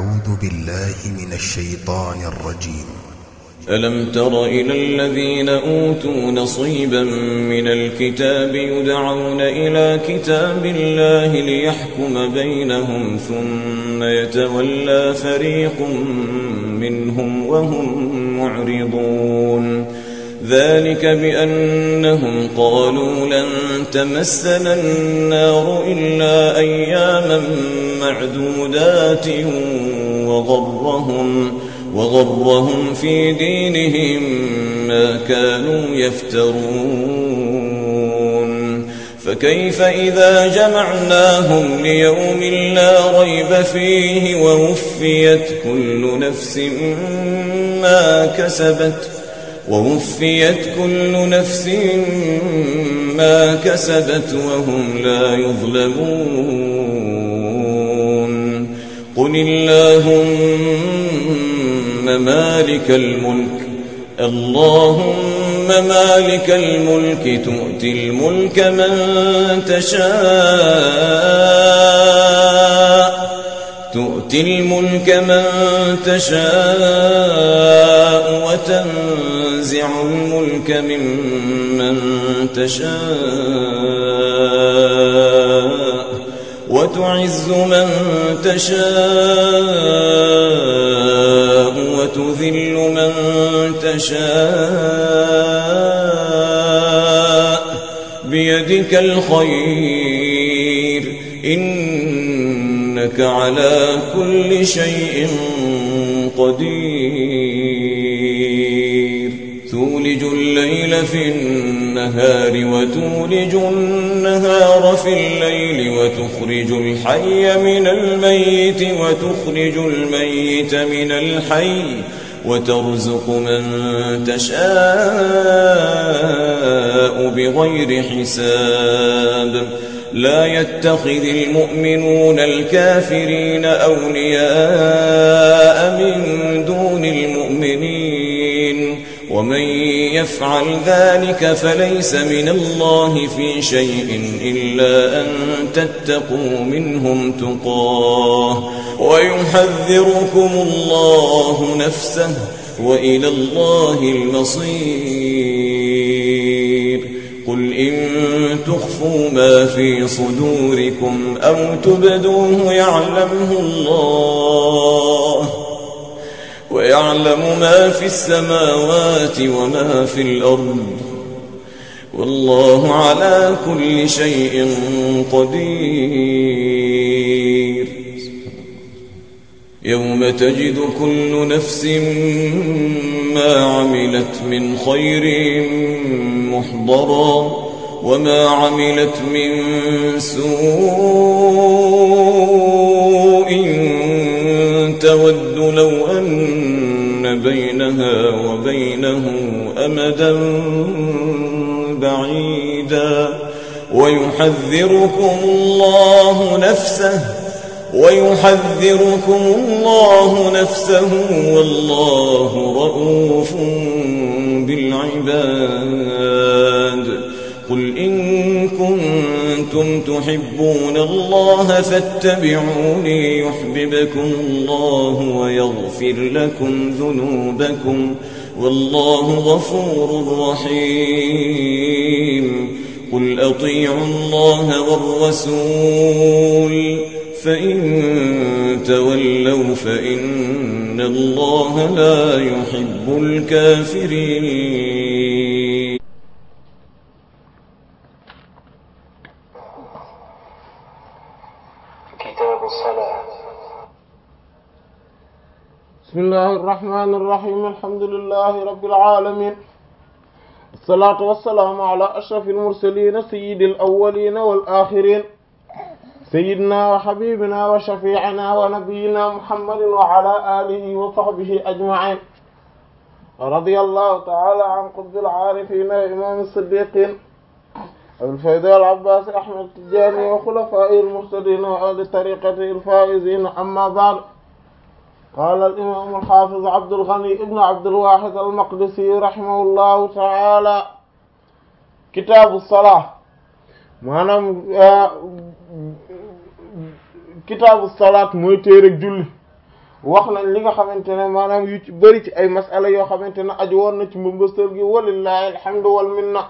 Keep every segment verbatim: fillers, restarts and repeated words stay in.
أعوذ بالله من الشيطان الرجيم. ألم تر إلى الذين أوتوا نصيبا من الكتاب يدعون إلى كتاب الله ليحكم بينهم ثم يتولى فريق منهم وهم معرضون. ذلك بأنهم قالوا لن تمسنا النار إلا أياما معدودات وغرهم وغرهم في دينهم ما كانوا يفترون. فكيف إذا جمعناهم ليوم لا ريب فيه ووفيت كل نفس ما كسبت ووفيت كل نفس ما كسبت وهم لا يظلمون. قل اللهم مالك الملك اللهم مالك الملك تؤتي الملك من تشاء تؤتي الملك من تشاء وتنزع الملك ممن تشاء وتعز من تشاء وتذل من تشاء بيدك الخير إنك على كل شيء قدير. تولج الليل في النهار وتولج النهار في الليل وتخرج الحي من الميت وتخرج الميت من الحي وترزق من تشاء بغير حساب. لا يتخذ المؤمنون الكافرين أولياء من دون المؤمنين ومن يفعل ذلك فليس من الله في شيء إلا أن تتقوا منهم تقاه ويحذركم الله نفسه وإلى الله المصير. قل إن تخفوا ما في صدوركم أو تبدوه يعلمه الله ويعلم ما في السماوات وما في الأرض والله على كل شيء قدير. يوم تجد كل نفس ما عملت من خير محضرا وما عملت من سوء تود لو أن بينها وبينه أمدا بعيدا ويحذركم الله نفسه ويحذركم الله نفسه والله رؤوف بالعباد. قل إن كنتم تحبون الله فاتبعوني يحببكم الله ويغفر لكم ذنوبكم والله غفور رحيم. قل أطيعوا الله والرسول فإن تولوا فإن الله لا يحب الكافرين. كتاب الصلاة. بسم الله الرحمن الرحيم. الحمد لله رب العالمين، الصلاة والسلام على أشرف المرسلين سيد الأولين والآخرين سيدنا وحبيبنا وشفيعنا ونبينا محمد وعلى آله وصحبه أجمعين. رضي الله تعالى عن قطب العارفين وإمام الصديقين أبي الفيض العباس أحمد التجاني وخلفائه المهتدين وأهل طريقته الفائزين. أما بعد، قال الإمام الحافظ عبد الغني ابن عبد الواحد المقدسي رحمه الله تعالى: كتاب الصلاة. maanaam kitaabu salaat mooy téereg julli. wax nañ li nga xamante ne maanaam yu ci bëri ci ay masala yoo xamante ne aju woon na ci mbambastal gi walillahi alhamdu wal minna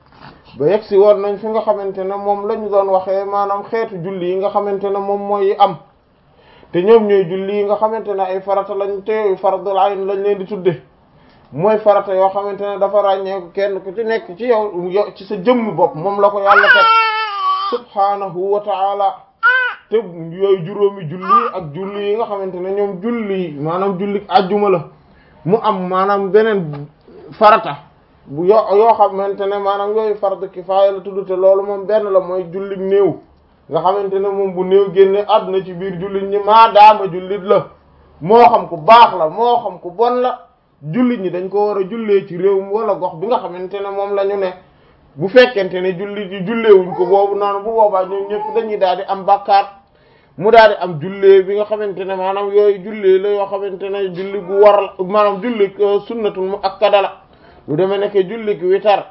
ba yegg si woon nañ fi nga xamante ne moom la ñu doon waxee maanaam xeetu julli yi nga xamante ne moom mooy yi am te ñoom ñooy julli yi nga xamante ne ay farata lañ te yooyu fardul ayn lañ leen di tudde mooy farata yoo xamante ne dafa ràññeeku kenn ku ci nekk ci yow ci sa jëmmi bopp moom la ko yàlla teg subhaanahu wa ta'ala te yooyu juróomi julli ak julli yi nga xamante ne ñoom julli maanaam julli ajjuma la mu am maanaam beneen farata bu yo yoo xamante ne maanaam yooyu fardu kifaaya la tudd te loolu moom benn la mooy jullit néew nga xamante ne moom bu néew génne àdduna ci biir jullit ñi maa daama jullit la moo xam ku baax la moo xam ku bon la jullit ñi dañ ko war a jullee ci réew mi wala gox bi nga xamante ne moom la ñu ne bu fekkente ne jullit yi julleewuñ ko boobu noonu bu boobaa ñoom ñëpp dañuy daal di am bàkkaar mu daal di am jullee bi nga xamante ne maanaam yooyu jullee la yoo xamante ne julli gu war la maanaam julli sunnatul mu akkada la lu demee nekk julli gi witar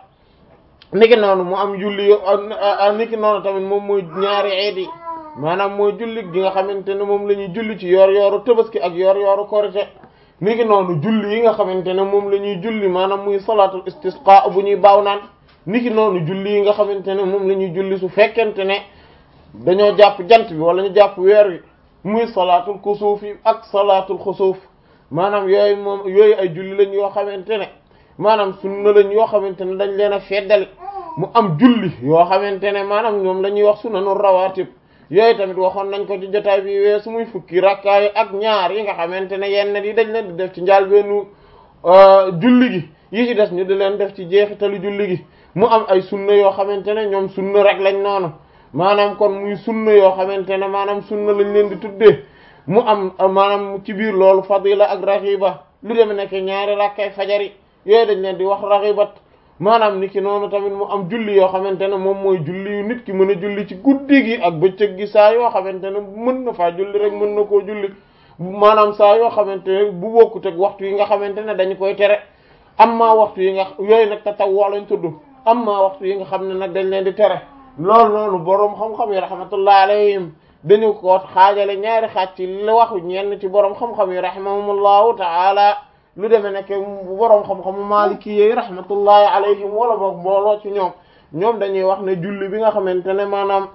niki noonu mu am julli niki noonu tamit moom mooy ñaari eed yi maanaam mooy julli gi nga xamante ne moom la ñuy julli ci yor yooru tabaski ak yor yooru korite niki noonu julli yi nga xamante ne moom la ñuy julli maanaam muy salaatul istisqa bu ñuy baaw naan niki noonu julli yi nga xamante ne moom la ñuy julli su fekkente ne dañoo jàpp jant bi wala ñu jàpp weer wi muy salaatul kusuuf yi ak salaatul xusuuf maanaam yooyu moom yooyu ay julli lañ yoo xamante ne maanaam sunna lañ yoo xamante ne dañ leen a feddali mu am julli yoo xamante ne maanaam ñoom la ñuy wax sunanu rawaatib yooyu tamit waxoon nañ ko ci jotaay bi weesu muy fukki rakkaay ak ñaar yi nga xamante ne yenn yi dañ leen di def ci njaal beenu julli gi yi ci des ñu di leen def ci jeexitalu julli gi mu am ay sunna yoo xamante ne ñoom sunna rek lañ noonu maanaam kon muy sunna yoo xamante ne maanaam sunna lañ leen di tuddee mu am maanaam ci biir loolu fadila ak raxiba lu dem nekk ñaari rakkay fajari yooyu dañ leen di wax raxibat maanaam ni ki noonu tamit mu am julli yoo xamante ne moom mooy julli yu nit ki mën a julli ci guddi gi ak bëccëg gi saa yoo xamante ne mën na faa julli rek mën na koo julli maanaam saa yoo xamante ne bu bokkut ak waxtu yi nga xamante ne dañu koy tere amma waxtu yi nga yooyu nag tatawwu lañ tudd amma waxtu yi nga xam ne nag dañ leen di tere loolu noonu boroom xam-xam yi rahmatullah alayhim dañu ko xaajale ñaari xaaj ci li waxu ñenn ci boroom xam-xam yi rahimahumullahu ta'ala lu demee nekk boroom xam-xamu maliki yi rahmatullahi alayhim wala boog mbooloo ci ñoom ñoom dañuy wax ne julli bi nga xamante ne maanaam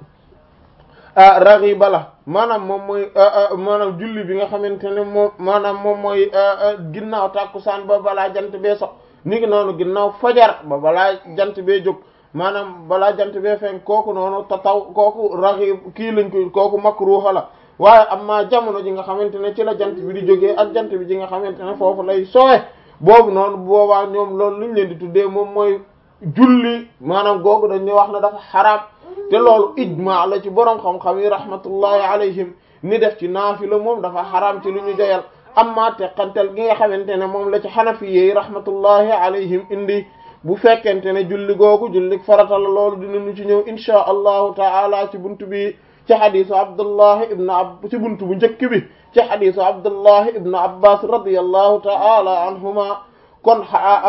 raxiba la maanaam moom mooy maanaam julli bi nga xamante ne moom maanaam moom mooy ginnaaw tàkkusaan ba balaa jant bee so ni ki noonu ginnaaw fajar ba balaa jant bee jóg maanaam balaa jant bee fenk kooku noonu tataw kooku raxib kii lañ ko kooku makruha la waaye amma jamono ji nga xamante ne ci la jant bi di jógee ak jant bi ji nga xamante ne foofu lay soowe boobu noonu boobaa ñoom loolu liñ leen di tuddee moom mooy julli maanaam googu dañuy wax ne dafa xaraam te loolu ijmaa la ci boroom xam-xam yi rahmatullahi alayhim ni def ci naafila moom dafa xaraam ci lu ñu joyal amma teqantal gi nga xamante ne moom la ci xanafi yi rahmatullahi alayhim indi bu fekkente ne julli googu julli farata la loolu dinañu ci ñëw insha allahu taala ci buntu bi ci xadisu abdullah ibn ab ci buntu bu njëkk bi ci xadisu abdullah ibn abbas radiyallahu taala anhuma kon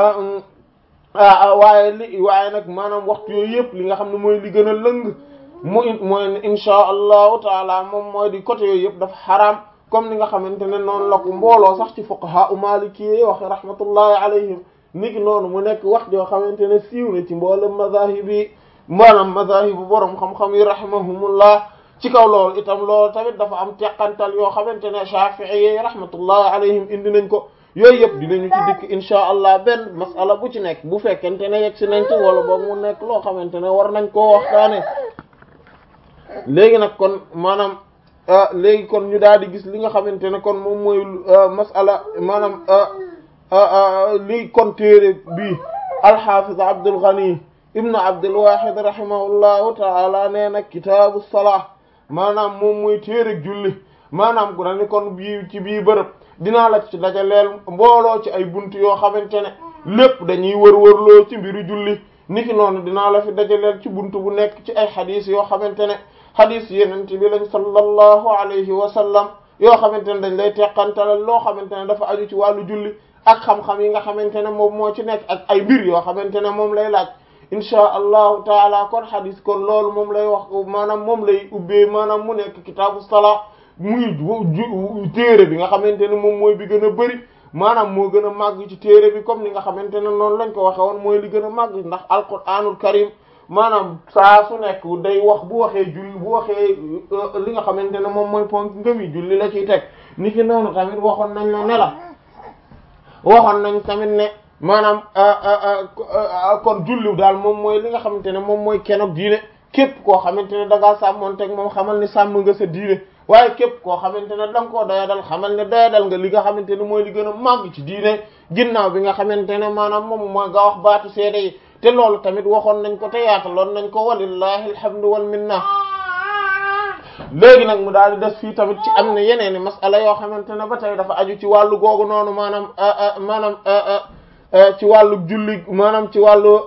waaye li waaye nag maanaam waxtu yooyu yëpp li nga xam ne mooy li gën a lëng mu mooy insha allahu taala moom mooy di côté yooyu yëpp dafa xaraam comme ni nga xamante ne noonu la ko mbooloo sax ci fuqaha u maliki yi wax rahmatullahi alayhim niki noonu mu nekk wax joo xamante ne siiw na ci mboolem mazahib yi maanaam mazahibu borom xam-xam yi rahimahumullah ci kaw loolu itam loolu tamit dafa am teqantal yoo xamante ne shafi'i yi rahmatullahi alayhim indi nañ ko yooyu yëpp dinañu ci dikk insha allah benn masala bu ci nekk bu fekkente ne yegg si nañ ci wala boog mu nekk loo xamante ne war nañ koo waxtaane léegi nag kon maanaam léegi kon ñu daal di gis li nga xamante ne kon moom mooy masala maanaam li kon téere bi alxafiz Abdul Ghani ibnu Abdul Wahid rahimahullahu taala nee na kitaabu salaa maanaam moom mooy téere julli maanaam gu na ni kon bii ci bii bërëb dinaa la ci dajaleel mbooloo ci ay bunt yoo xamante ne lépp dañuy wër-wërloo ci mbiru julli niki noonu dinaa la fi dajaleel ci bunt bu nekk ci ay xadis yoo xamante ne xadis yenent bi lañ sallallahu alayhi wa sallam yoo xamante ne dañ lay teqantalal loo xamante ne dafa aju ci wàllu julli ak xam-xam yi nga xamante ne moom moo ci nekk ak ay mbir yoo xamante ne moom lay laaj insha allahu taala kon xadis kon loolu moom lay wax maanaam moom lay ubbee maanaam mu nekk kitaabu salaa muy téere bi nga xamante ne moom mooy bi gën a bëri maanaam moo gën a màgg ci téere bi comme ni nga xamante ne noonu lañ ko waxe woon mooy li gën a màgg ndax alquranul karim maanaam saa su nekk day wax bu waxee julli bu waxee li nga xamante ne moom mooy ponk ngëm yi julli la ciy teg ni ki noonu tamit waxoon nañ la ne la waxoon nañ tamit ne maanaam kon julli daal moom mooy li nga xamante ne moom mooy kenoog diine képp koo xamante ne da ngaa sàmmoonteeg moom xamal ni sàmm nga sa diine waaye képp koo xamante ne da nga koo doyadal xamal ne doyadal nga li nga xamante ne mooy li gën a màgg ci diine ginnaaw bi nga xamante ne maanaam moom mooy nga wax baatu seede yi te loolu tamit waxoon nañ ko te yaataloon nañ ko walillahi alhamdu wal minna. léegi nag mu daal di des fii tamit ci am na yeneen i masala yoo xamante ne ba tey dafa aju ci wàllu googu noonu maanaam maanaam ci wàllu julli maanaam ci wàllu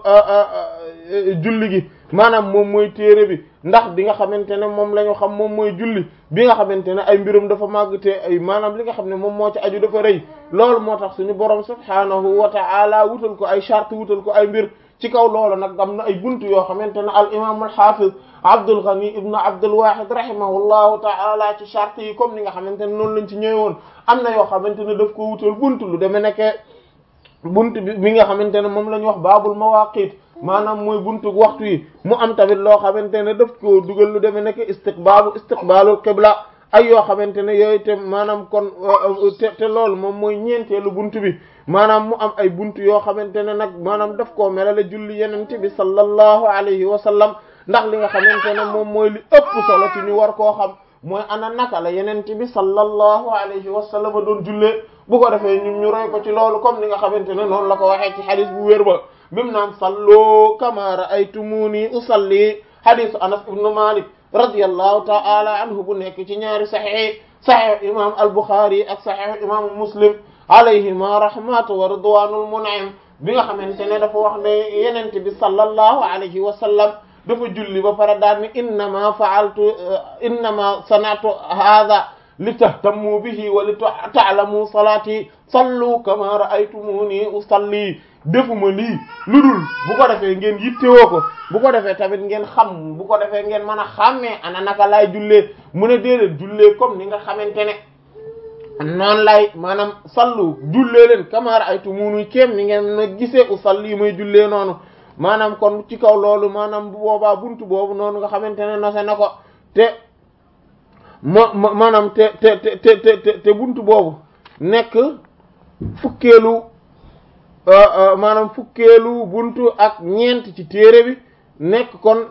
julli gi maanaam moom mooy téere bi ndax bi nga xamante ne moom la ñu xam moom mooy julli bi nga xamante ne ay mbirum dafa màgg te ay maanaam li nga xam ne moom moo ci aju dafa rëy loolu moo tax suñu borom subhaanahu wa ta'ala wutal ko ay charte wutal ko ay mbir ci kaw loolu nag am na ay buntu yoo xamante ne al imam al hafiz Abdul Ghani ibn Abdul Wahid rahimahullahu ta'ala ci charte yi comme ni nga xamante ne noonu lañ ci ñëwoon am na yoo xamante ne daf ko wutal buntu lu demee nekke buntu bi mi nga xamante ne moom la ñu wax baabul mawaqit maanaam mooy buntu waxtu yi mu am tamit loo xamante ne daf ko dugal lu demee nekk istiqbaalu istiqbaalul qibla ay yoo xamante ne yooyu te maanaam kon te te loolu moom mooy ñeenteelu buntu bi maanaam mu am ay buntu yoo xamante ne nag maanaam daf koo melale julli yenente bi sallallahu alayhi wa sallam ndax li nga xamante ne moom mooy li ëpp solo ci ñu war koo xam mooy ana naka la yenente bi sallallahu alayhi wa sallam doon jullee bu ko defee ñun ñu roy ko ci loolu comme ni nga xamante ne noonu la ko waxee ci xadis bu wér ba bim naan sallu kama ra'aytumuni usalli hadisu Anas ibn Malik radiyallahu ta'ala anhu bu nekk ci ñaari sahih sahih imam al-Bukhari ak sahih imam Muslim alayhima rahmatu wa ridwanul mun'im bi nga xamante ne dafa wax ne yenente bi sallallahu alayhi wa sallam dafa julli ba pare daal ni innama fa'altu innama sana'tu hadha li tahtammu bihi wa li ta'lamu salati sallu kama ra'aytumuni usalli defuma lii lu dul bu ko defee ngeen yittewoo ko bu ko defee tamit ngeen xam bu ko defee ngeen mën a xàmmee ana naka laay jullee mu ne déedéet jullee comme ni nga xamante ne noonu lay maanaam sallu jullee leen kama ra'aytumuni kéem ni ngeen na gisee usalli may jullee noonu maanaam kon ci kaw loolu maanaam bu boobaa buntu boobu noonu nga xamante ne nose na ko te ma maanaam te te te te te buntu boobu nekk fukkeelu maanaam fukkeelu buntu ak ñeent ci téere bi nekk kon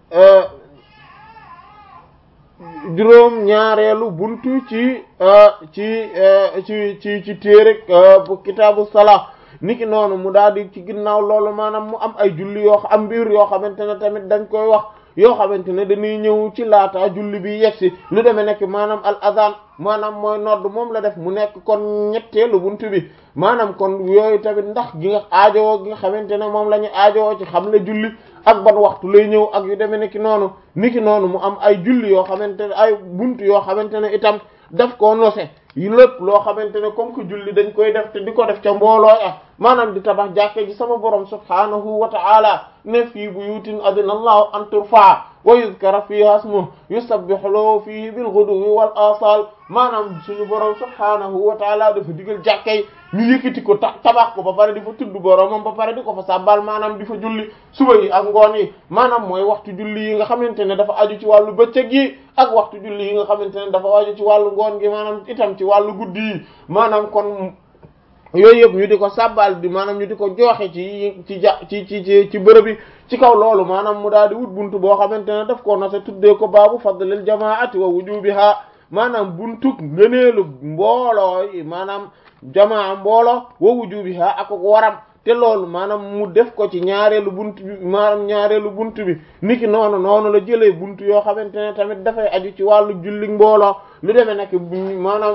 juróom ñaareelu buntu ci ci ci ci ci téere bu kitaabu salaa niki noonu mu daal di ci ginnaaw loolu maanaam mu am ay julli yoo am mbir yoo xamante ne tamit dañ koy wax yoo xamante ne dañuy ñëw ci laata julli bi yegsi lu demee nekk maanaam al adhan maanaam mooy nodd moom la def mu nekk kon ñetteelu buntu bi maanaam kon yooyu tamit ndax gi nga aajowoo gi nga xamante ne moom la ñu aajowoo ci xam le julli ak ban waxtu lay ñëw ak yu demee nekk noonu niki noonu mu am ay julli yoo xamante ne ay buntu yoo xamante ne itam daf koo nose yu lépp loo xamante ne comme que julli dañ koy def te di ko def ca mbooloo ah maanaam di tabax jàkke ji sama borom subhaanahu wa ta'ala ne fii buyutin adina allahu an turfa wa yuzkara fiha ismuhu yusabbihu lahu fihi bil ghuduwwi wal asal maanaam suñu borom subhaanahu wa ta'ala dafa digal jàkke yi ñu yëkkati ko ta tabax ko ba pare di fa tudd boromam ba pare di ko fa sàbbal maanaam di fa julli suba yi ak ngoon yi maanaam mooy waxtu julli yi nga xamante ne dafa aju ci wàllu bëccëg yi ak waxtu julli yi nga xamante ne dafa aju ci wàllu ngoon gi maanaam itam ci wàllu guddi yi maanaam kon yooyu yëpp ñu di ko sàbbal di maanaam ñu di ko joxe ci ci ja ci ci ci ci bërëb yi ci kaw loolu maanaam mu daal di wut buntu boo xamante ne daf ko nose tuddee ko baabu fadlil jamaati wa wujubiha maanaam buntu ngëneelu mbooloo yi maanaam jamaa mbooloo wa wujubiha ak waram te loolu maanaam mu def ko ci ñaareelu buntu bi maanaam ñaareelu buntu bi niki noonu noonu la jëlee buntu yoo xamante ne tamit dafay aju ci wàllu julli mbooloo lu demee nekk maanaam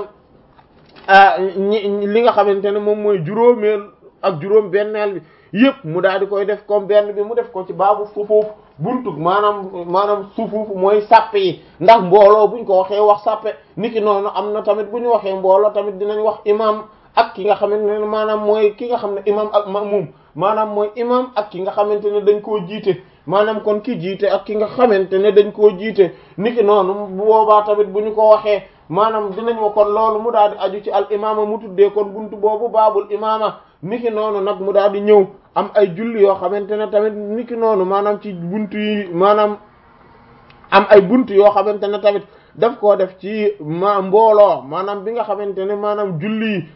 li nga xamante ne moom mooy juróomeel ak juróom benneel bi yëpp mu daal di koy def comme benn bi mu def ko ci baabu sufuuf buntu maanaam maanaam sufuuf mooy sàppe yi ndax mbooloo buñ ko waxee wax sàppe niki noonu am na tamit bu ñu waxee mbooloo tamit dinañ wax imam ak ki nga xamante ne maanaam mooy ki nga xam ne imam ak ma'mum maanaam mooy imam ak ki nga xamante ne dañ koo jiite maanaam kon ki jiite ak ki nga xamante ne dañ koo jiite niki noonu bu boobaa tamit bu ñu ko waxee maanaam dinañ wa kon loolu mu daal di aju ci al imaama mu tuddee kon buntu boobu baabul imaama niki noonu nag mu daal di ñëw am ay julli yoo xamante ne tamit niki noonu maanaam ci buntu yi maanaam am ay buntu yoo xamante ne tamit daf koo def ci ma mbooloo maanaam bi nga xamante ne maanaam julli yi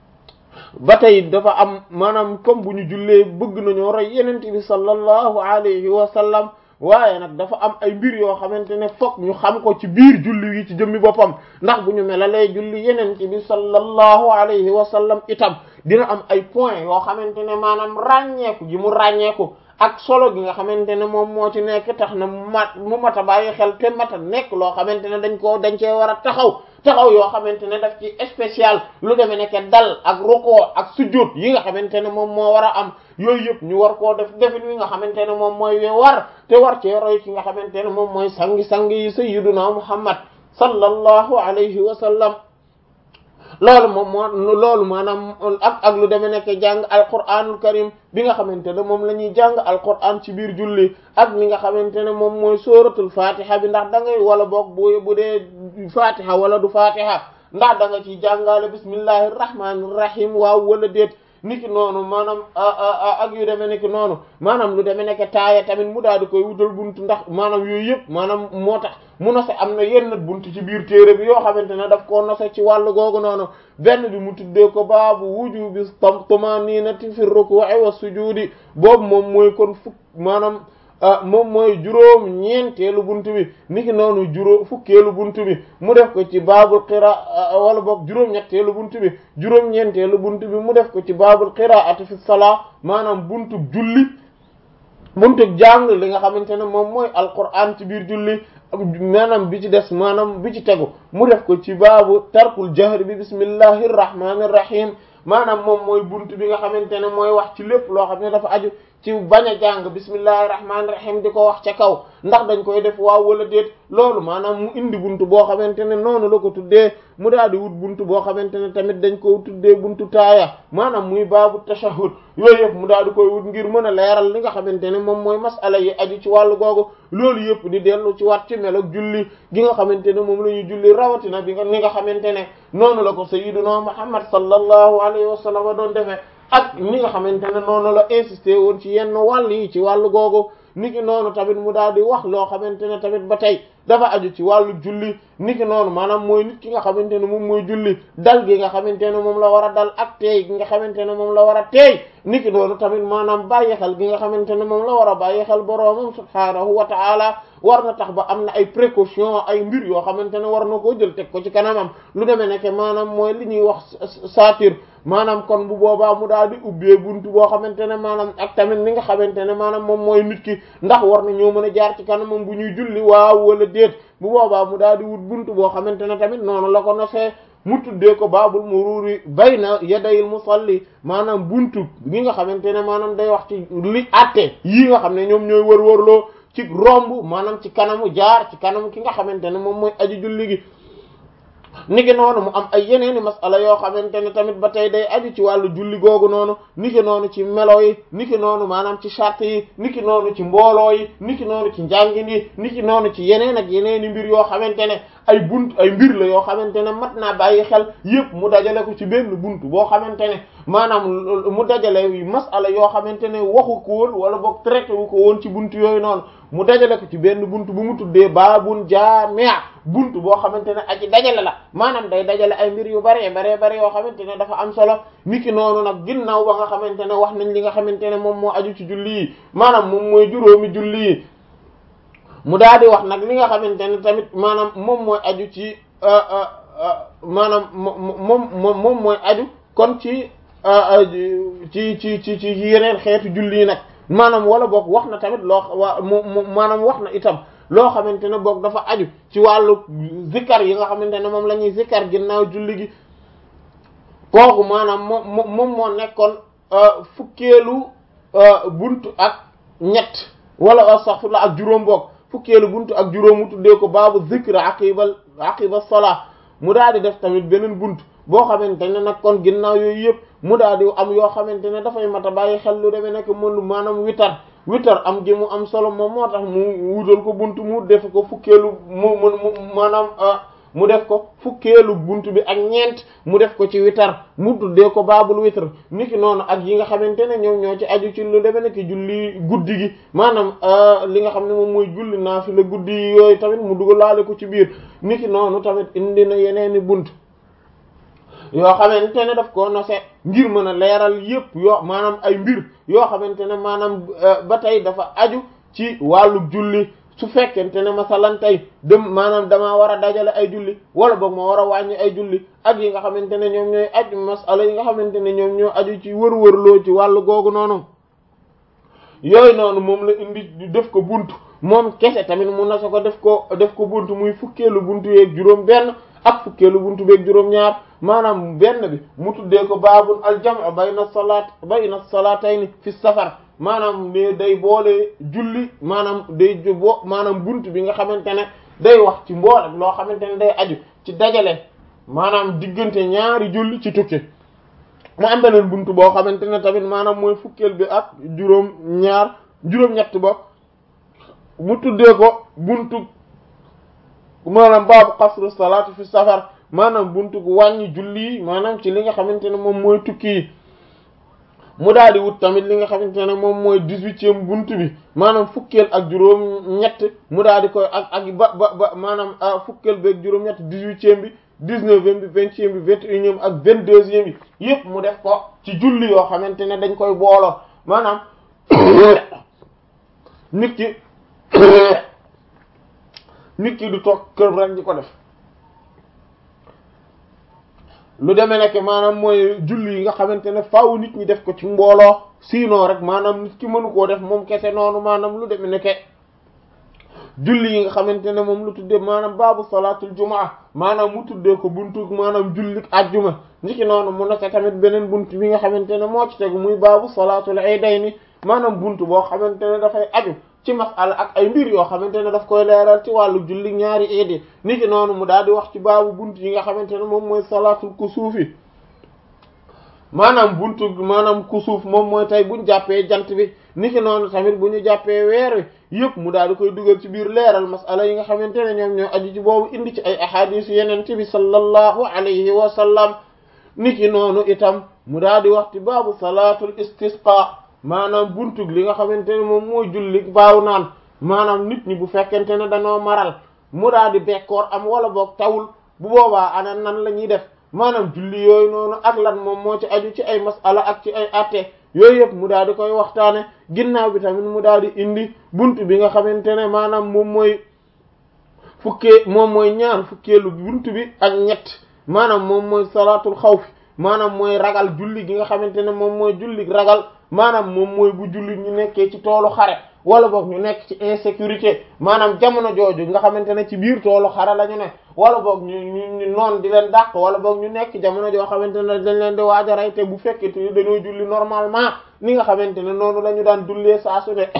ba tey dafa am maanaam comme bu ñu jullee bëgg nañoo roy yenent bi sallallahu alayhi wa sallam waaye nag dafa am ay mbir yoo xamante ne fokk ñu xam ko ci biir julli yi ci jëmmi boppam ndax bu ñu melalee julli yenent bi sallallahu alayhi wa sallam itam dina am ay points yoo xamante ne maanaam ràññeeku ji mu ràññeeku ak solo gi nga xamante ne moom moo ci nekk tax na mu mat mu mat a bàyyi xel te mat a nekk loo xamante ne dañ koo dañ cee war a taxaw taxaw yoo xamante ne daf ci spécial lu demee nekk dal ak rukoo ak sujjóot yi nga xamante ne moom moo war a am yooyu yëpp ñu war koo def defin wi nga xamante ne moom mooy we war te war cee roy ci nga xamante ne moom mooy sangi-sangi yi sayyiduna Muhammad sallallahu alayhi wa sallam loolu moom moo loolu maanaam ak ak lu demee nekk jàng alquranul karim bi nga xamante ne moom la ñuy jàng alquran ci biir julli ak li nga xamante ne moom mooy sóoratul fatiha bi ndax da ngay wala boog bu bu dee fatiha wala du fatiha ndax da nga ciy jàngale bismillahir rahmanir rahim waaw wala déet niki noonu maanaam ak yu demee niki noonu maanaam lu demee nekk taaya tamit mu daal di koy wutal buntu ndax maanaam yooyu yëpp maanaam moo tax mu nose am na yenn buntu ci biir téere bi yoo xamante ne daf koo nose ci wàllu googu noonu benn bi mu tuddee ko baabu wujubi tumaninati fi ruku'i wa sujudi boobu moom mooy kon fukk maanaam moom mooy juróom ñeenteelu buntu bi niki noonu juróom fukkeelu buntu bi mu def ko ci baabul qira wala boog juróom ñetteelu buntu bi juróom ñeenteelu buntu bi mu def ko ci baabul qiraati fi salaa maanaam buntu julli buntu jàng li nga xamante ne moom mooy alquran ci biir julli maanaam bi ci des maanaam bi ci tegu mu def ko ci baabu tarkul jahri bi bismillahir rahmanir rahim maanaam moom mooy buntu bi nga xamante ne mooy wax ci lépp loo xam ne dafa aju ci bañ a jàng bismillahir rahmanir rahim di ko wax ca kaw ndax dañ koy def waaw wala déet loolu maanaam mu indi buntu boo xamante ne noonu la ko tuddee mu daal di wut buntu boo xamante ne tamit dañ ko tuddee buntu taaya maanaam muy baabu tashahhud yooyu yëpp mu daal di koy wut ngir mën a leeral li nga xamante ne moom mooy masala yi aju ci wàllu googu loolu yëpp di dellu ci wat ci melo julli gi nga xamante ne moom la ñuy julli rawatina bi nga ni nga xamante ne noonu la ko sayyiduna Muhammad sallallahu alayhi wa sallam doon defee ak ni nga xamante ne noonu la insisté woon ci yenn wàll yi ci wàllu googu niki noonu tamit mu daal di wax loo xamante ne tamit ba tey dafa aju ci wàllu julli niki noonu maanaam mooy nit ki nga xamante ne moom mooy julli dal gi nga xamante ne moom la war a dal ak teey gi nga xamante ne moom la war a teey niki noonu tamit maanaam bàyyi xel gi nga xamante ne moom la war a bàyyi xel boroomam subhaanahu wa ta'ala war na tax ba am na ay précaution ay mbir yoo xamante ne war na koo jël teg ko ci kanamam lu demee nekk maanaam mooy li ñuy wax saatir maanaam kon bu boobaa mu daal di ubbee buntu boo xamante ne maanaam ak tamit ni nga xamante ne maanaam moom mooy nit ki ndax war na ñoo mën a jaar ci kanamam bu ñuy julli waaw wala déet bu boobaa mu daal di wut buntu boo xamante ne tamit noonu la ko nosee mu tuddee ko baabul mururi bayna yadayil musalli maanaam buntu gi nga xamante ne maanaam day wax ci li àtte yii nga xam ne ñoom ñooy wër-wërloo ci romb maanaam ci kanamu jaar ci kanamu ki nga xamante ne moom mooy aji julli gi niki noonu mu am ay yeneeni masala yoo xamante ne tamit ba tey day aju ci wàllu julli googu noonu niki noonu ci melo yi niki noonu maanaam ci charte yi niki noonu ci mbooloo yi niki noonu ci njàngin yi niki noonu ci yeneen ak yeneeni mbir yoo xamante ne ay bunt ay mbir la yoo xamante ne mat naa bàyyi xel yépp mu dajale ko ci benn bunt boo xamante ne maanaam mu dajale masala yoo xamante ne waxu ko woon wala boog traité wu ko woon ci bunt yooyu noonu mu dajale ko ci benn bunt bu mu tuddee baabun jaami' bunt boo xamante ne aji dajale la maanaam day dajale ay mbir yu bare bare bare yoo xamante ne dafa am solo niki noonu nag ginnaaw ba nga xamante ne wax nañ li nga xamante ne moom moo aju ci julli yi maanaam moom mooy juróomi julli yi mu daal di wax nag li nga xamante ne tamit maanaam moom mooy aju ci maanaam moom moom moom mooy aju kon ci ci ci ci ci yeneen xeetu julli yi nag maanaam wala boog wax na tamit loo wa maanaam wax na itam loo xamante ne boog dafa aju ci wàllu zikkar yi nga xamante ne moom la ñuy zikkar ginnaaw julli gi kooku maanaam moom moom moo nekkoon fukkeelu buntu ak ñett wala astaghfirullah ak juróom boog fukkeelu buntu ak juróom mu tuddee ko baabu zikr aqibal aqiba salaa mu daal di def tamit beneen buntu boo xamante ne nag kon ginnaaw yooyu yëpp mu daal di am yoo xamante ne dafay mat a bàyyi xel lu demee nekk mën maanaam witar witar am gi mu am solo moom moo tax mu wutal ko buntu mu def ko fukkeelu mu mu maanaam mu def ko fukkeelu buntu bi ak ñeent mu def ko ci witar mu tuddee ko baabul witr niki noonu ak yi nga xamante ne ñoom ñoo ci aju ci lu demee nekk julli guddi gi maanaam li nga xam ne moom mooy julli naafila guddi yi yooyu tamit mu dugalaale ko ci biir niki noonu tamit indi na yeneeni bunt yoo xamante ne daf koo nose ngir mën a leeral yépp yoo maanaam ay mbir yoo xamante ne maanaam ba tey dafa aju ci wàllu julli su fekkente ne masalan tey dem maanaam damaa war a dajale ay julli wala boog ma war a wàññi ay julli ak yi nga xamante ne ñoom ñooy aju masala yi nga xamante ne ñoom ñoo aju ci wër-wërloo ci wàllu googu noonu yooyu noonu moom la indi def ko buntu moom kese tamit mu nose ko def ko def ko buntu muy fukkeelu buntu yeeg juróom benn ak fukkeelu buntu beeg juróom ñaar maanaam benn bi mu tuddee ko baabul aljam'u bayna salaat bayna salaatayni fi safar maanaam ne day boole julli maanaam day bo maanaam buntu bi nga xamante ne day wax ci mboolem loo xamante ne day aju ci dajale maanaam diggante ñaari julli ci tukki mu am beneen buntu boo xamante ne tamit maanaam mooy fukkeel bi ak juróom ñaar juróom ñett ba mu tuddee ko buntu maanaam baabu qasru salaati fi safar maanaam buntu gu wàññi julli maanaam ci li nga xamante ne moom mooy tukki yi mu daal di wut tamit li nga xamante ne moom mooy dix-huitième buntu bi maanaam fukkeel ak juróom ñett mu daal di koy ak ak ba ba ba maanaam fukkeel bi ak juróom ñett dix-huitième bi dix-neuvième bi vingtième bi vingt et unième ak vingt-deuxième bi yépp mu def ko ci julli yoo xamante ne dañ koy booloo maanaam nit ki nit ki du toog kër rek di ko def lu demee nekk maanaam mooy julli yi nga xamante ne faaw nit ñi def ko ci mbooloo sinon rek maanaam nit ki mënu koo def moom kese noonu maanaam lu demee nekk julli yi nga xamante ne moom lu tuddee maanaam baabu salaatul jumaa maanaam mu tuddee ko buntu maanaam julli ajjuma niki noonu mu nekk tamit beneen buntu bi nga xamante ne moo ci tegu muy baabu salaatul iidayni maanaam buntu boo xamante ne dafay aju ci masala ak ay mbir yoo xamante ne daf koy leeral ci wàllu julli ñaari iidi niki noonu mu daal di wax ci baabu buntu yi nga xamante ne moom mooy salaatul kusuufi maanaam buntu maanaam kusuuf moom mooy tey buñ jàppee jant bi niki noonu tamit bu ñu jàppee weer wi yëpp mu daal di koy dugal ci biir leeral masala yi nga xamante ne ñoom ñoo aju ci boobu indi ci ay ahadis yeneen bi sallallahu alayhi wa sallam niki noonu itam mu daal di wax ci baabu salaatul istisqa maanaam buntug li nga xamante ne moom mooy julli baaw naan maanaam nit ñi bu fekkente ne dañoo maral mu daal di bekkoor am wala boog tawul bu boobaa ana nan la ñuy def maanaam julli yooyu noonu ak lan moom moo ci aju ci ay masala ak ci ay atte yooyu yëpp mu daal di koy waxtaane ginnaaw bi tamit mu daal di indi buntu bi nga xamante ne maanaam moom mooy fukkee moom mooy ñaar fukkeelu buntu bi ak ñett maanaam moom mooy salaatul xawfi maanaam mooy ragal julli gi nga xamante ne moom mooy julli ragal maanaam moom mooy bu julli ñu nekkee ci toolu xare wala boog ñu nekk ci insécurité maanaam jamono jooju nga xamante ne ci biir toolu xare la ñu ne wala boog ñu ñu ñu noon di leen dàq wala boog ñu nekk jamono joo xamante ne dañ leen di waaj a rey te bu fekkee te dañoo julli normalement ni nga xamante ne noonu la ñu daan jullee saa su ne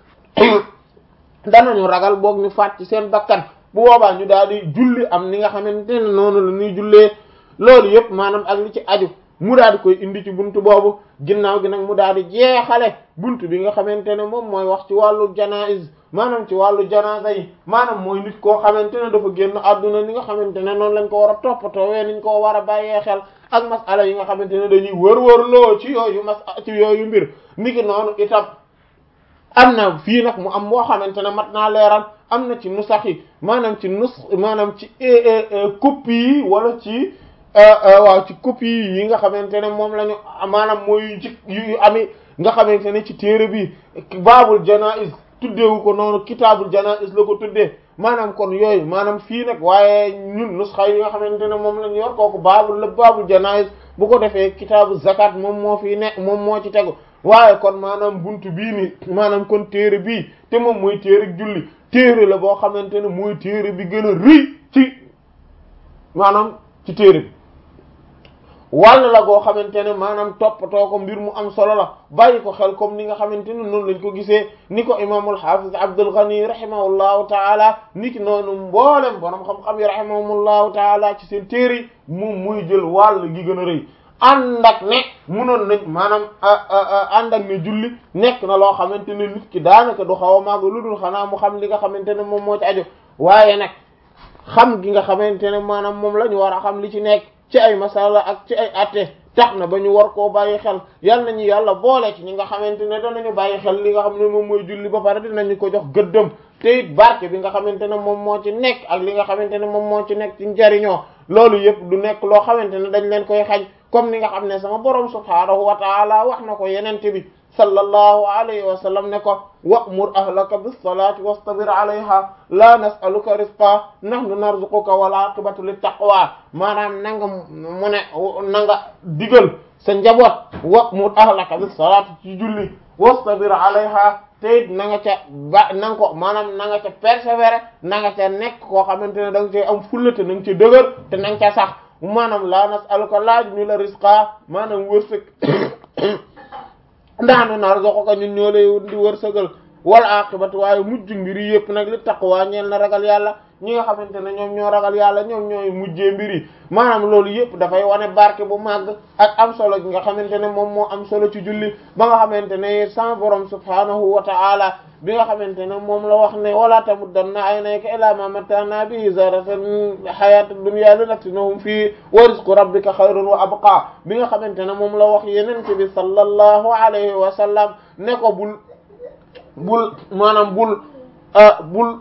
danañu ragal boog ñu faat ci seen bakkan bu boobaa ñu daal di julli am ni nga xamante ne noonu la ñuy jullee loolu yëpp maanaam ak li ci aju mu daal di koy indi ci buntu boobu ginnaaw gi nag mu daal di jeexale buntu bi nga xamante ne moom mooy wax ci wàllu janaiz maanaam ci wàllu janaza yi maanaam mooy nit koo xamante ne dafa génn àdduna ni nga xamante ne noonu lañ ko war a toppatoowee niñ ko war a bàyyee xel ak masala yi nga xamante ne dañuy wër-wërloo ci yooyu mas ci yooyu mbir niki noonu itam am na fii nag mu am moo xamante ne mat naa leeral am na ci nusax yi maanaam ci nus maanaam ci copie yi wala ci waaw ci copie yi nga xamante ne moom la ñu maanaam mooy ci yu ami nga xamante ne ci téere bi baabul janaiz tuddeewu ko noonu kitaabul janaiz la ko tuddee maanaam kon yooyu maanaam fii nag waaye ñun nusxa yi nga xamante ne moom la ñu yor kooku baabul la baabul janaiz bu ko defee kitaabu zakat moom moo fii nekk moom moo ci tegu waaye kon maanaam buntu bii ni maanaam kon téere bii te moom mooy téere julli téere la boo xamante ne mooy téere bi gën a rëy ci maanaam ci téere bi wàll la goo xamante ne maanaam toppatoo ko mbir mu am solo la bàyyi ko xel comme ni nga xamante ne noonu lañ ko gisee ni ko imaamul hafiz Abdul Ghani rahimahullahu taala ni ki noonu mboolem borom xam-xam yi rahimahumullahu taala ci seen téere yi moom muy jël wàll gi gën a rëy ànd ak ne munoon nañ maanaam ànd ak ne julli nekk na loo xamante ne nit ki daanaka du xaw a màgg lu dul xanaa mu xam li nga xamante ne moom moo ci aju waaye nag xam gi nga xamante ne maanaam moom la ñu war a xam li ci nekk ci ay masala ak ci ay atte tax na ba ñu war koo bàyyi xel yal nañu yàlla boole ci ñi nga xamante ne danañu bàyyi xel li nga xam ne moom mooy julli ba pare dinañu ko jox gëddëm te it barke bi nga xamante ne moom moo ci nekk ak li nga xamante ne moom moo ci nekk ci njariñoo loolu yëpp du nekk loo xamante ne dañ leen koy xañ comme ni nga xam ne sama borom subhaanahu wa taala wax na ko yenente bi sallallahu alayhi wa sallam ne ko wa'mur ahlaka bis-salati wastabir alayha la nas'aluka rizqa nahnu narzuquka wal aqibatu lit taqwa maanaam nanga mu ne nanga digal sa njaboot wa'mur ahlaka bis-salati ci julli wastabir alayha te it na nga ca ba na nga ko maanaam na nga ca persévérer na nga ca nekk koo xamante ne da nga cee am fulla te na nga ca dëgër te na nga ca sax maanaam la nas'aluka laaj ñu la rizqa maanaam wërsëg ndax narzuquka ñun ñoo lay di wërsëgal wal aqibatu waaye mujj mbir yi yëpp nag li taqwa ñeel na ragal yàlla ñi nga xamante ne ñoom ñoo ragal yàlla ñoom ñooy mujjee mbir yi maanaam loolu yëpp dafay wane barke bu màgg ak am solo gi nga xamante ne moom moo am solo ci julli ba nga xamante ne sama borom subhanahu wa ta'ala bi nga xamante ne moom la wax ne wala tamuddanna aynayka ila ma mata'na bihi zaratan hayat ad-dunya linaftinahum fii wa rizqu rabbika khayrun wa abqa bi nga xamante ne moom la wax yenente bi sallallahu alayhi wa sallam ne ko bul bul maanaam bul bul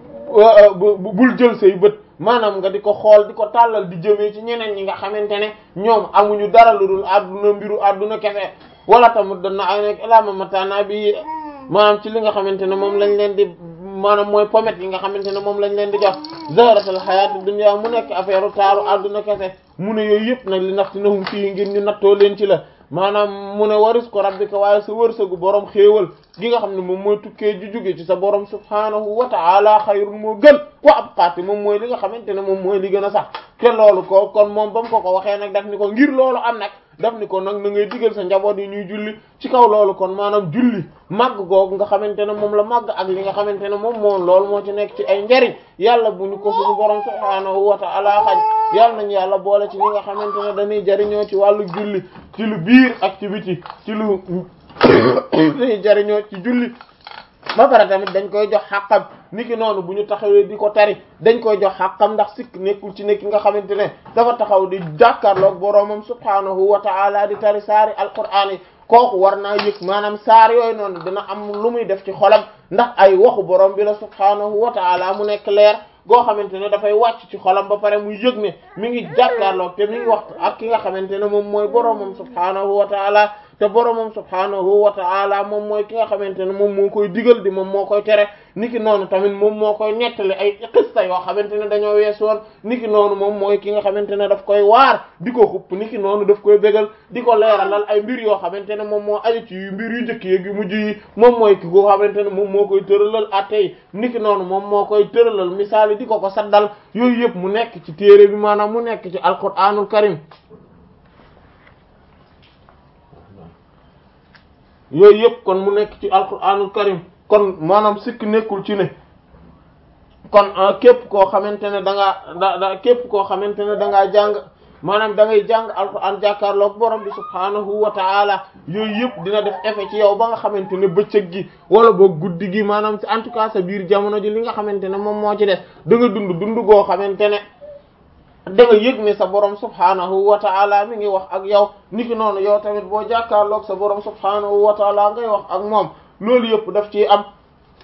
bul jël say bët maanaam nga di ko xool di ko tàllal di jëmee ci ñeneen ñi nga xamante ne ñoom amuñu dara lu dul adduna mbiru adduna kese wala tamit dana ay nekk ilaa ma mataana bi maanaam ci li nga xamante ne moom lañ leen di maanaam mooy pomet yi nga xamante ne moom lañ leen di jox zahratul hayatid dunya mu nekk affaire taaru adduna kese mu ne yooyu yëpp nag li naftinahum fii ngir ñu nattoo leen ci la maanaam mu ne waris ko rabbika waaye sa wërsëgu borom xéewal gi nga xam ne moom mooy tukkee ju jóge ci sa borom subhaanahu wa ta'ala xayrun moo gën wa abqaati moom mooy li nga xamante ne moom mooy li gën a sax te loolu ko kon moom ba mu ko ko waxee nag daf ni ko ngir loolu am nag daf ni ko nag na ngay digal sa njaboot yi ñuy julli ci kaw loolu kon maanaam julli màgg googu nga xamante ne moom la màgg ak li nga xamante ne moom moo loolu moo ci nekk ci ay njariñ yàlla bu ñu ko suñu borom subhaanahu wa ta'ala xañ yàlla nañu yàlla boole ci ñi nga xamante ne dañuy jariñoo ci wàllu julli ci lu biir ak ci biti ci lu dañuy jariñoo ci julli ba pare tamit dañ koy jox xàqam niki noonu bu ñu taxawee di ko tari dañ koy jox xàqam ndax sikk nekkul ci nekk nga xamante ne dafa taxaw di jàkkaarloog boroomam subhaanahu wa ta'ala di tari saari alquraan yi kooku war naa yëg maanaam saar yooyu noonu dina am lu muy def ci xolam ndax ay waxu borom bi la subhaanahu wa ta'ala mu nekk leer goo xamante ne dafay wàcc ci xolam ba pare muy yëg ne mi ngi jàkkaarloog te mi ngi wax ak ki nga xamante ne moom mooy boroomam subhaanahu wa ta'ala te boromam subhaanahu wa ta'ala moom mooy ki nga xamante ne moom moo koy digal di moom moo koy tere niki noonu tamit moom moo koy nettali ay xista yoo xamante ne dañoo weesu woon niki noonu moom mooy ki nga xamante ne daf koy waar di ko xupp niki noonu daf koy bégal di ko leeralal ay mbir yoo xamante ne moom moo aju ci mbir yu njëkk yeeg yu mujj yi moom mooy ki nga xamante ne moom moo koy tëralal atte yi niki noonu moom moo koy tëralal misaal yi di ko ko saddal yooyu yëpp mu nekk ci téere bi maanaam mu nekk ci alquraanul karim yooyu yëpp kon mu nekk ci alquranul karim kon maanaam sikk nekkul ci ne kon képp koo xamante ne da ngaa da da képp koo xamante ne da ngaa jàng maanaam da ngay jàng alquran jàkkaarloog borom bi subhaanahu wa ta'ala yooyu yëpp dina def effet ci yow ba nga xamante ne bëccëg gi wala boog guddi gi maanaam ci en tout cas sa biir jamono ji li nga xamante ne moom moo ci des da nga dund dund goo xamante ne da nga yëg ne sa borom subhaanahu wa ta'ala mi ngi wax ak yow niki noonu yow tamit boo jàkkaarloog sa borom subhaanahu wa ta'ala ngay wax ak moom loolu yëpp daf ci am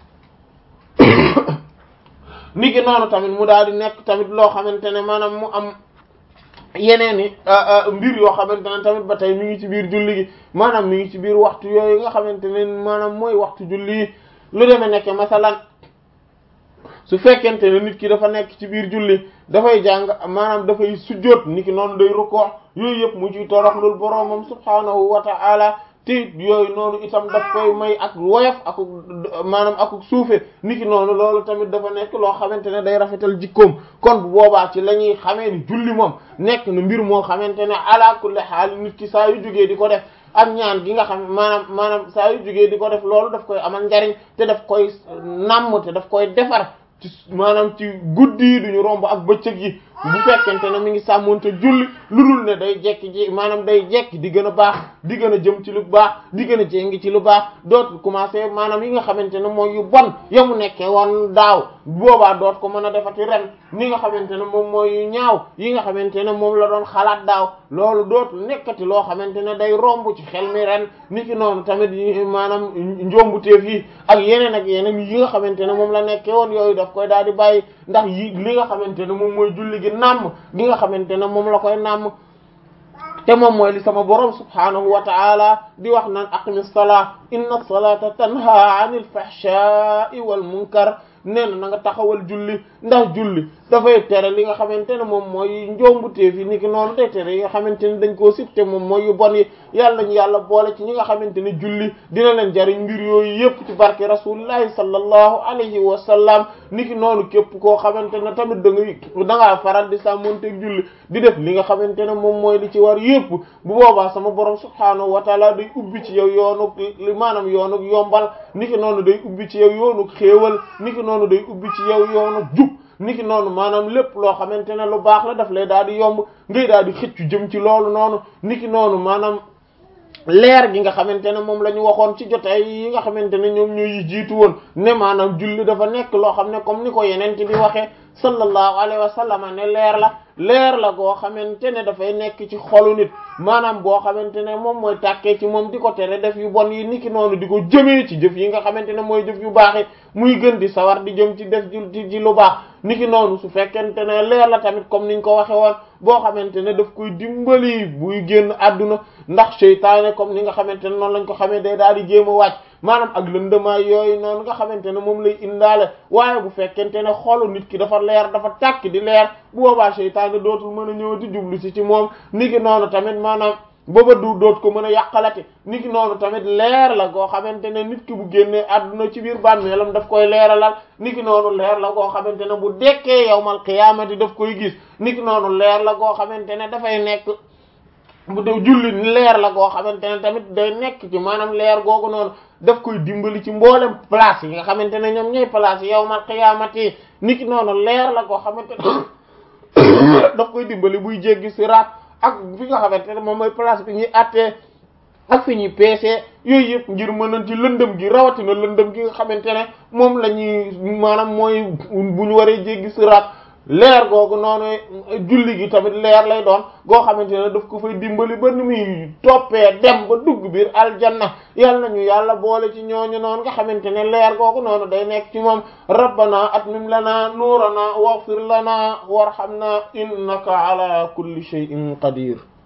niki noonu tamit mu daal di nekk tamit loo xamante ne maanaam mu am yeneen i mbir yoo xamante ne tamit ba tey mi ngi ci biir julli gi maanaam mi ngi ci biir waxtu yooyu nga xamante ne maanaam mooy waxtu julli yi lu demee nekk masalan su fekkente ne nit ki dafa nekk ci biir julli dafay jàng maanaam dafay sujjóot niki noonu day rukkoo yooyu yëpp mu ciy toroxlul boroomam subhaanahu wa ta'ala te yooyu noonu itam daf koy may ak woyof ak maanaam ak suufe niki noonu loolu tamit dafa nekk loo xamante ne day rafetal jikkoom kon bu boobaa ci la ñuy xamee ni julli moom nekk na mbir moo xamante ne ala kulli haal nit ki saa yu jógee di ko def ak ñaan gi nga xam maanaam maanaam saa yu jógee di ko def loolu daf koy amal njariñ te daf koy namm te daf koy defar ci maanaam ci guddi yi duñu romb ak bëccëg yi bu fekkente ne mi ngi sàmmonte julli lu dul ne day jekki ji maanaam day jekki di gën a baax di gën a jëm ci lu baax di gën a jéngi ci lu baax dootul commencé maanaam yi nga xamante ne mooy yu bon ya mu nekkee woon daaw boobaa doot ko mën a defati ren ni nga xamante ne moom mooy yu ñaaw yi nga xamante ne moom la doon xalaat daaw loolu dootul nekkati loo xamante ne day romb ci xel mi ren ni ki noonu tamit maanaam njombuteef yi ak yeneen ak yeneen yi nga xamante ne moom la nekkee woon yooyu daf koy daal di bàyyi ndax yi li nga xamante ne moom mooy julli gi nàmm gi nga xamante ne moom la koy nàmm te moom mooy li sama borom subhaanahu wa ta'ala di wax naan aqimis salaa inna salata tanha anil fahsha'i wal munkar nee na na nga taxawal julli ndax julli dafay tere li nga xamante ne moom mooy njombuteef yi ni ki noonu day tere yi nga xamante ne dañ koo sib te moom mooy yu bon yi yàlla ñu yàlla boole ci ñi nga xamante ne julli dina leen jariñ mbir yooyu yëpp ci barke rasulillahi sallallahu alayhi wa sallam ni ki noonu képp koo xamante ne tamit da ngay da ngaa faral di sàmmonteeg julli di def li nga xamante ne moom mooy li ci war yëpp bu boobaa sama borom subhaanahu wa taala day ubbi ci yow yoonu li maanaam yoonu yombal ni ki noonu day ubbi ci yow yoonu xéewal ni ki noonu day ubbi ci yow yoonu jub niki noonu maanaam lépp loo xamante ne lu baax la daf lay daal di yomb ngay daal di xëccu jëm ci loolu noonu niki noonu maanaam leer gi nga xamante ne moom la ñu waxoon ci jotaay yi nga xamante ne ñoom ñooy jiitu woon ne maanaam julli dafa nekk loo xam ne comme ni ko yeneen bi waxee sallallahu alayhi wa sallam ne leer la leer la goo xamante ne dafay nekk ci xolu nit maanaam boo xamante ne moom mooy tàkkee ci moom di ko tere def yu bon yi niki noonu di ko jëmee ci jëf yi nga xamante ne mooy jëf yu baax yi muy gën di sawar di jëm ci def ci ci lu baax niki noonu su fekkente ne leer la tamit comme niñ ko waxe woon boo xamante ne daf koy dimbali buy génn àdduna ndax seytaane comme ni nga xamante ne noonu lañ ko xamee day daal di jéem a wàcc maanaam ak lëndëmaay yooyu noonu nga xamante ne moom lay indaale waaye bu fekkente ne xolu nit ki dafa leer dafa tàkk di leer bu boobaa seytaane dootul mën a ñëw di jublu si ci moom niki noonu tamit maanaam booba du doot ko mën a yàqalate niki noonu tamit leer la goo xamante ne nit ki bu génnee àdduna ci biir bàmmeelam daf koy leeralal niki noonu leer la goo xamante ne bu dekkee yawmal qiyaamati daf koy gis niki noonu leer la goo xamante ne dafay nekk bu dee julli leer la goo xamante ne tamit day nekk ci maanaam leer googu noonu daf koy dimbali ci mboolem place yi nga xamante ne ñoom ñooy place yi yawmal qiyaamati niki noonu leer la goo xamante ne daf koy dimbali buy jéggi siraat ak fi nga xamante ne moom mooy place bi ñuy attee ak fi ñuy peesee yooyu yëpp ngir mënan ci lëndëm gi rawatina lëndëm gi nga xamante ne moom la ñuy maanaam mooy bu ñu waree jéggi siraat leer googu noonu julli gi tamit leer lay doon goo xamante ne daf ko fay dimbali ba ni muy toppee dem ba dugg biir aljanna yàlla nañu yàlla boole ci ñooñu noonu nga xamante ne leer googu noonu day nekk ci moom rabbana atmim lana nuurana waghfir lana warhamna innaka ala kulli shay'in qadir